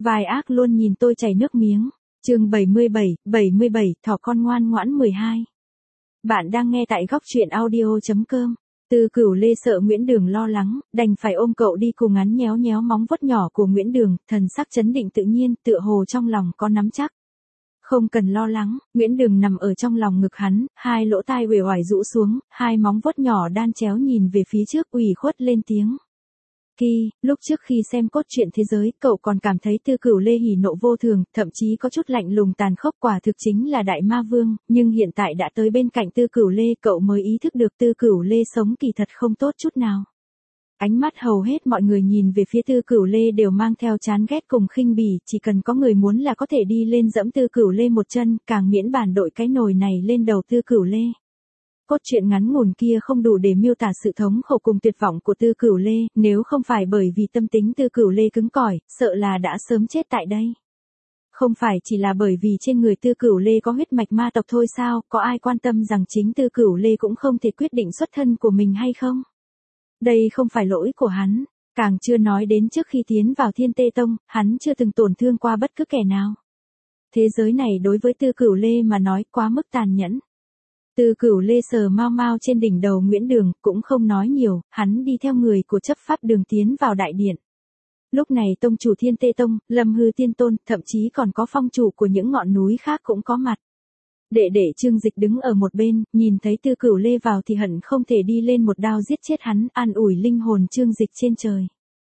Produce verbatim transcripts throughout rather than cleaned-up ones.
Vai ác luôn nhìn tôi chảy nước miếng. Chương bảy mươi bảy, bảy mươi bảy, thỏ con ngoan ngoãn mười hai. Bạn đang nghe tại góc truyện audio chấm com. Tư Cửu Lê sợ Nguyễn Đường lo lắng, đành phải ôm cậu đi cùng, ngắn nhéo nhéo móng vuốt nhỏ của Nguyễn Đường, thần sắc trấn định tự nhiên, tựa hồ trong lòng có nắm chắc. Không cần lo lắng, Nguyễn Đường nằm ở trong lòng ngực hắn, hai lỗ tai uể oải rũ xuống, hai móng vuốt nhỏ đan chéo nhìn về phía trước, ủy khuất lên tiếng. Kỳ, lúc trước khi xem cốt truyện thế giới, cậu còn cảm thấy Tư Cửu Lê hỉ nộ vô thường, thậm chí có chút lạnh lùng tàn khốc, quả thực chính là đại ma vương, nhưng hiện tại đã tới bên cạnh Tư Cửu Lê, cậu mới ý thức được Tư Cửu Lê sống kỳ thật không tốt chút nào. Ánh mắt hầu hết mọi người nhìn về phía Tư Cửu Lê đều mang theo chán ghét cùng khinh bỉ, chỉ cần có người muốn là có thể đi lên dẫm Tư Cửu Lê một chân, càng miễn bàn đội cái nồi này lên đầu Tư Cửu Lê. Cốt truyện ngắn ngủn kia không đủ để miêu tả sự thống khổ cùng tuyệt vọng của Tư Cửu Lê, nếu không phải bởi vì tâm tính Tư Cửu Lê cứng cỏi, sợ là đã sớm chết tại đây. Không phải chỉ là bởi vì trên người Tư Cửu Lê có huyết mạch ma tộc thôi sao, có ai quan tâm rằng chính Tư Cửu Lê cũng không thể quyết định xuất thân của mình hay không? Đây không phải lỗi của hắn, càng chưa nói đến trước khi tiến vào Thiên Tê Tông, hắn chưa từng tổn thương qua bất cứ kẻ nào. Thế giới này đối với Tư Cửu Lê mà nói quá mức tàn nhẫn. Tư Cửu Lê sờ mau mau trên đỉnh đầu Nguyễn Đường, cũng không nói nhiều, hắn đi theo người của chấp pháp đường tiến vào đại điện. Lúc này tông chủ Thiên Tê Tông, Lâm Hư Tiên Tôn, thậm chí còn có phong chủ của những ngọn núi khác cũng có mặt. Đệ đệ Trương Dịch đứng ở một bên, nhìn thấy Tư Cửu Lê vào thì hận không thể đi lên một đao giết chết hắn, an ủi linh hồn Trương Dịch trên trời.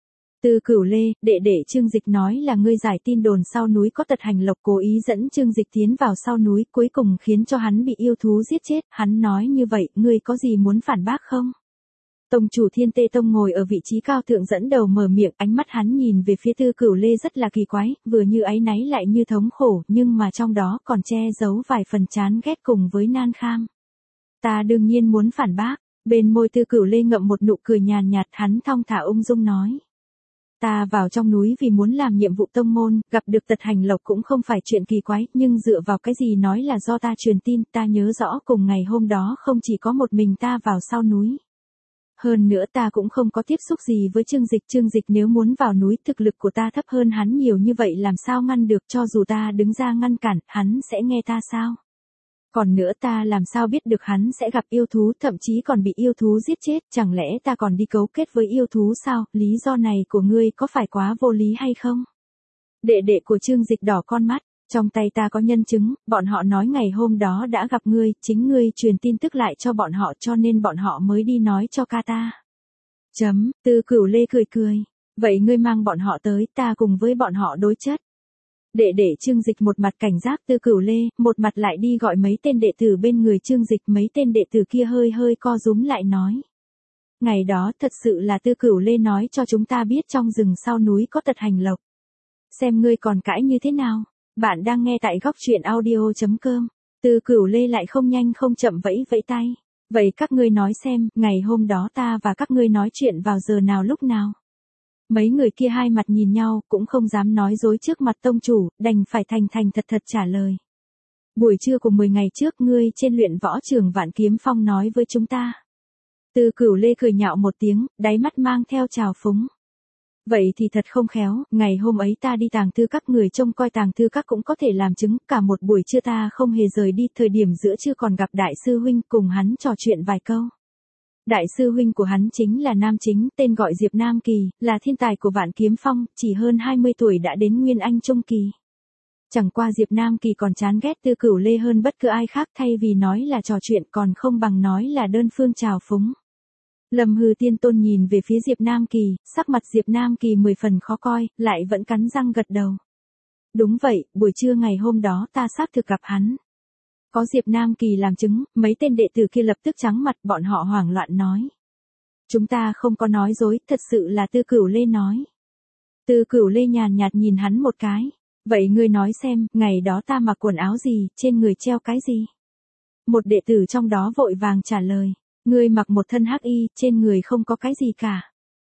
Tư Cửu Lê, đệ đệ Trương Dịch nói là ngươi giải tin đồn sau núi có tật hành lộc, cố ý dẫn Trương Dịch tiến vào sau núi, cuối cùng khiến cho hắn bị yêu thú giết chết, hắn nói như vậy, ngươi có gì muốn phản bác không? Tông chủ Thiên Tê Tông ngồi ở vị trí cao thượng dẫn đầu mở miệng, ánh mắt hắn nhìn về phía Tư Cửu Lê rất là kỳ quái, vừa như áy náy lại như thống khổ, nhưng mà trong đó còn che giấu vài phần chán ghét cùng với nan kham. Ta đương nhiên muốn phản bác, bên môi Tư Cửu Lê ngậm một nụ cười nhàn nhạt, hắn thong thả ung dung nói. Ta vào trong núi vì muốn làm nhiệm vụ tông môn, gặp được tật hành lộc cũng không phải chuyện kỳ quái, nhưng dựa vào cái gì nói là do ta truyền tin, ta nhớ rõ cùng ngày hôm đó không chỉ có một mình ta vào sau núi. Hơn nữa ta cũng không có tiếp xúc gì với Trương Dịch, Trương Dịch nếu muốn vào núi, thực lực của ta thấp hơn hắn nhiều như vậy làm sao ngăn được, cho dù ta đứng ra ngăn cản, hắn sẽ nghe ta sao? Còn nữa ta làm sao biết được hắn sẽ gặp yêu thú, thậm chí còn bị yêu thú giết chết, chẳng lẽ ta còn đi cấu kết với yêu thú sao, lý do này của ngươi có phải quá vô lý hay không? Đệ đệ của Trương Dịch đỏ con mắt, trong tay ta có nhân chứng, bọn họ nói ngày hôm đó đã gặp ngươi, chính ngươi truyền tin tức lại cho bọn họ cho nên bọn họ mới đi nói cho ca ta. Chấm, Tư Cửu Lê cười cười, vậy ngươi mang bọn họ tới, ta cùng với bọn họ đối chất. Đệ đệ Trương Dịch một mặt cảnh giác Tư Cửu Lê, một mặt lại đi gọi mấy tên đệ tử bên người Trương Dịch, mấy tên đệ tử kia hơi hơi co rúm lại nói. Ngày đó thật sự là Tư Cửu Lê nói cho chúng ta biết trong rừng sau núi có tật hành lộc. Xem ngươi còn cãi như thế nào, bạn đang nghe tại góc truyện audio chấm com. Tư Cửu Lê lại không nhanh không chậm vẫy vẫy tay. Vậy các ngươi nói xem, ngày hôm đó ta và các ngươi nói chuyện vào giờ nào lúc nào? Mấy người kia hai mặt nhìn nhau, cũng không dám nói dối trước mặt tông chủ, đành phải thành thành thật thật trả lời. Buổi trưa của mười ngày trước ngươi trên luyện võ trường Vạn Kiếm Phong nói với chúng ta. Tư Cửu Lê cười nhạo một tiếng, đáy mắt mang theo trào phúng. Vậy thì thật không khéo, ngày hôm ấy ta đi tàng thư các, người trông coi tàng thư các cũng có thể làm chứng, cả một buổi trưa ta không hề rời đi, thời điểm giữa trưa còn gặp đại sư huynh, cùng hắn trò chuyện vài câu. Đại sư huynh của hắn chính là Nam Chính, tên gọi Diệp Nam Kỳ, là thiên tài của Vạn Kiếm Phong, chỉ hơn hai mươi tuổi đã đến Nguyên Anh Trung Kỳ. Chẳng qua Diệp Nam Kỳ còn chán ghét Tư Cửu Lê hơn bất cứ ai khác, thay vì nói là trò chuyện còn không bằng nói là đơn phương trào phúng. Lâm Hư Tiên Tôn nhìn về phía Diệp Nam Kỳ, sắc mặt Diệp Nam Kỳ mười phần khó coi, lại vẫn cắn răng gật đầu. Đúng vậy, buổi trưa ngày hôm đó ta xác thực gặp hắn. Có Diệp Nam Kỳ làm chứng, mấy tên đệ tử kia lập tức trắng mặt, bọn họ hoảng loạn nói. Chúng ta không có nói dối, thật sự là Tư Cửu Lê nói. Tư Cửu Lê nhàn nhạt nhìn hắn một cái. Vậy ngươi nói xem, ngày đó ta mặc quần áo gì, trên người treo cái gì? Một đệ tử trong đó vội vàng trả lời. Ngươi mặc một thân hắc y, trên người không có cái gì cả.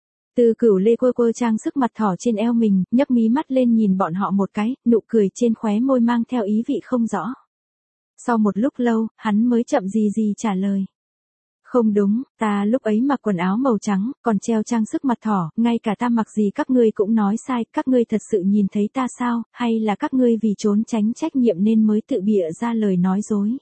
Tư Cửu Lê quơ quơ trang sức mặt thỏ trên eo mình, nhấc mí mắt lên nhìn bọn họ một cái, nụ cười trên khóe môi mang theo ý vị không rõ. Sau một lúc lâu, hắn mới chậm gì gì trả lời. Không đúng, ta lúc ấy mặc quần áo màu trắng, còn treo trang sức mặt thỏ, ngay cả ta mặc gì các ngươi cũng nói sai, các ngươi thật sự nhìn thấy ta sao, hay là các ngươi vì trốn tránh trách nhiệm nên mới tự bịa ra lời nói dối.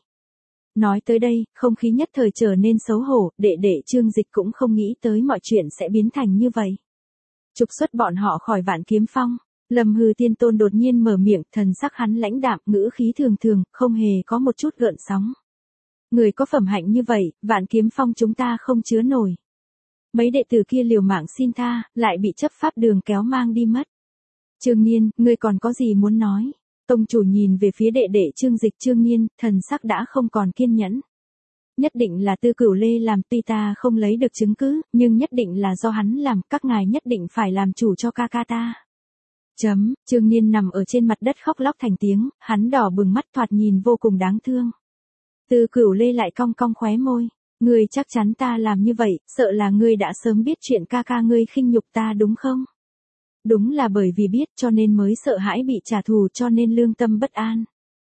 Nói tới đây, không khí nhất thời trở nên xấu hổ, đệ đệ Trương Dịch cũng không nghĩ tới mọi chuyện sẽ biến thành như vậy. Trục xuất bọn họ khỏi Vạn Kiếm Phong, Lâm Hư Tiên Tôn đột nhiên mở miệng, thần sắc hắn lãnh đạm, ngữ khí thường thường, không hề có một chút gợn sóng. Người có phẩm hạnh như vậy, Vạn Kiếm Phong chúng ta không chứa nổi. Mấy đệ tử kia liều mạng xin tha, lại bị chấp pháp đường kéo mang đi mất. Trương Nhiên, ngươi còn có gì muốn nói? Tông chủ nhìn về phía đệ đệ Trương Dịch. Trương Nhiên, thần sắc đã không còn kiên nhẫn. Nhất định là Tư Cửu Lê làm, tuy ta không lấy được chứng cứ, nhưng nhất định là do hắn làm, các ngài nhất định phải làm chủ cho ca ca ta. Chấm, Trương Nhiên nằm ở trên mặt đất khóc lóc thành tiếng, hắn đỏ bừng mắt thoạt nhìn vô cùng đáng thương. Tư Cửu Lê lại cong cong khóe môi, ngươi chắc chắn ta làm như vậy, sợ là ngươi đã sớm biết chuyện ca ca ngươi khinh nhục ta đúng không? Đúng là bởi vì biết cho nên mới sợ hãi bị trả thù cho nên lương tâm bất an.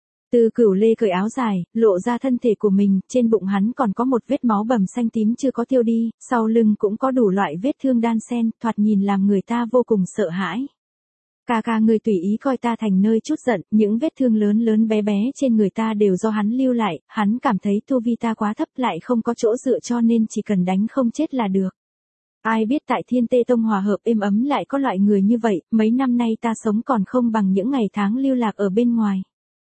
Tư Cửu Lê cởi áo dài, lộ ra thân thể của mình, trên bụng hắn còn có một vết máu bầm xanh tím chưa có tiêu đi, sau lưng cũng có đủ loại vết thương đan xen, thoạt nhìn làm người ta vô cùng sợ hãi. Ca ca ngươi tùy ý coi ta thành nơi chút giận, những vết thương lớn lớn bé bé trên người ta đều do hắn lưu lại, hắn cảm thấy tu vi ta quá thấp lại không có chỗ dựa cho nên chỉ cần đánh không chết là được. Ai biết tại Thiên Tê Tông hòa hợp êm ấm lại có loại người như vậy, mấy năm nay ta sống còn không bằng những ngày tháng lưu lạc ở bên ngoài.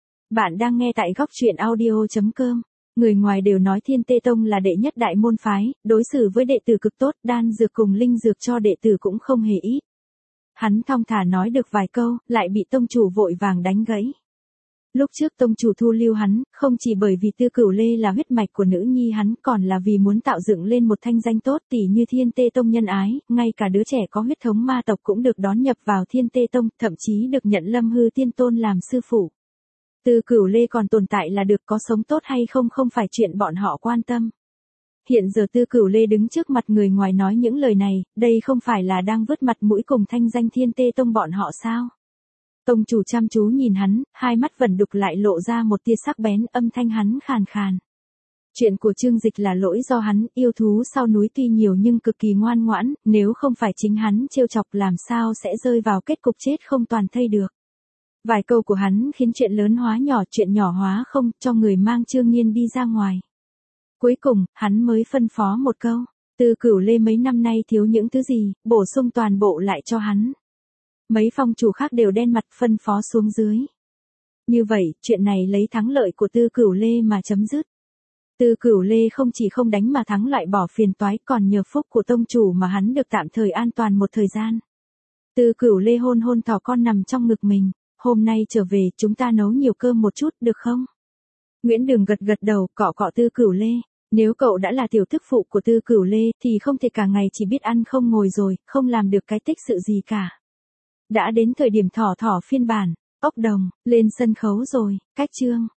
Bạn đang nghe tại góc truyện audio chấm com. Người ngoài đều nói Thiên Tê Tông là đệ nhất đại môn phái, đối xử với đệ tử cực tốt, đan dược cùng linh dược cho đệ tử cũng không hề ít. Hắn thong thả nói được vài câu, lại bị tông chủ vội vàng đánh gãy. Lúc trước tông chủ thu lưu hắn, không chỉ bởi vì Tư Cửu Lê là huyết mạch của nữ nhi hắn, còn là vì muốn tạo dựng lên một thanh danh tốt, tỉ như Thiên Tê Tông nhân ái, ngay cả đứa trẻ có huyết thống ma tộc cũng được đón nhập vào Thiên Tê Tông, thậm chí được nhận Lâm Hư Tiên Tôn làm sư phụ. Tư Cửu Lê còn tồn tại là được, có sống tốt hay không không phải chuyện bọn họ quan tâm. Hiện giờ Tư Cửu Lê đứng trước mặt người ngoài nói những lời này, đây không phải là đang vứt mặt mũi cùng thanh danh Thiên Tê Tông bọn họ sao? Tông chủ chăm chú nhìn hắn, hai mắt vẩn đục lại lộ ra một tia sắc bén, âm thanh hắn khàn khàn. Chuyện của Trương Dịch là lỗi do hắn, yêu thú sau núi tuy nhiều nhưng cực kỳ ngoan ngoãn, nếu không phải chính hắn trêu chọc làm sao sẽ rơi vào kết cục chết không toàn thây được. Vài câu của hắn khiến chuyện lớn hóa nhỏ, chuyện nhỏ hóa không, cho người mang Trương Nhiên đi ra ngoài. Cuối cùng, hắn mới phân phó một câu, Tư Cửu Lê mấy năm nay thiếu những thứ gì, bổ sung toàn bộ lại cho hắn. Mấy phong chủ khác đều đen mặt phân phó xuống dưới. Như vậy, chuyện này lấy thắng lợi của Tư Cửu Lê mà chấm dứt. Tư Cửu Lê không chỉ không đánh mà thắng loại bỏ phiền toái, còn nhờ phúc của tông chủ mà hắn được tạm thời an toàn một thời gian. Tư Cửu Lê hôn hôn thỏ con nằm trong ngực mình, hôm nay trở về chúng ta nấu nhiều cơm một chút được không? Nguyễn Đường gật gật đầu, cọ cọ Tư Cửu Lê. Nếu cậu đã là tiểu thức phụ của Tư Cửu Lê thì không thể cả ngày chỉ biết ăn không ngồi rồi, không làm được cái tích sự gì cả. Đã đến thời điểm thỏ thỏ phiên bản, ốc đồng, lên sân khấu rồi, cách chương.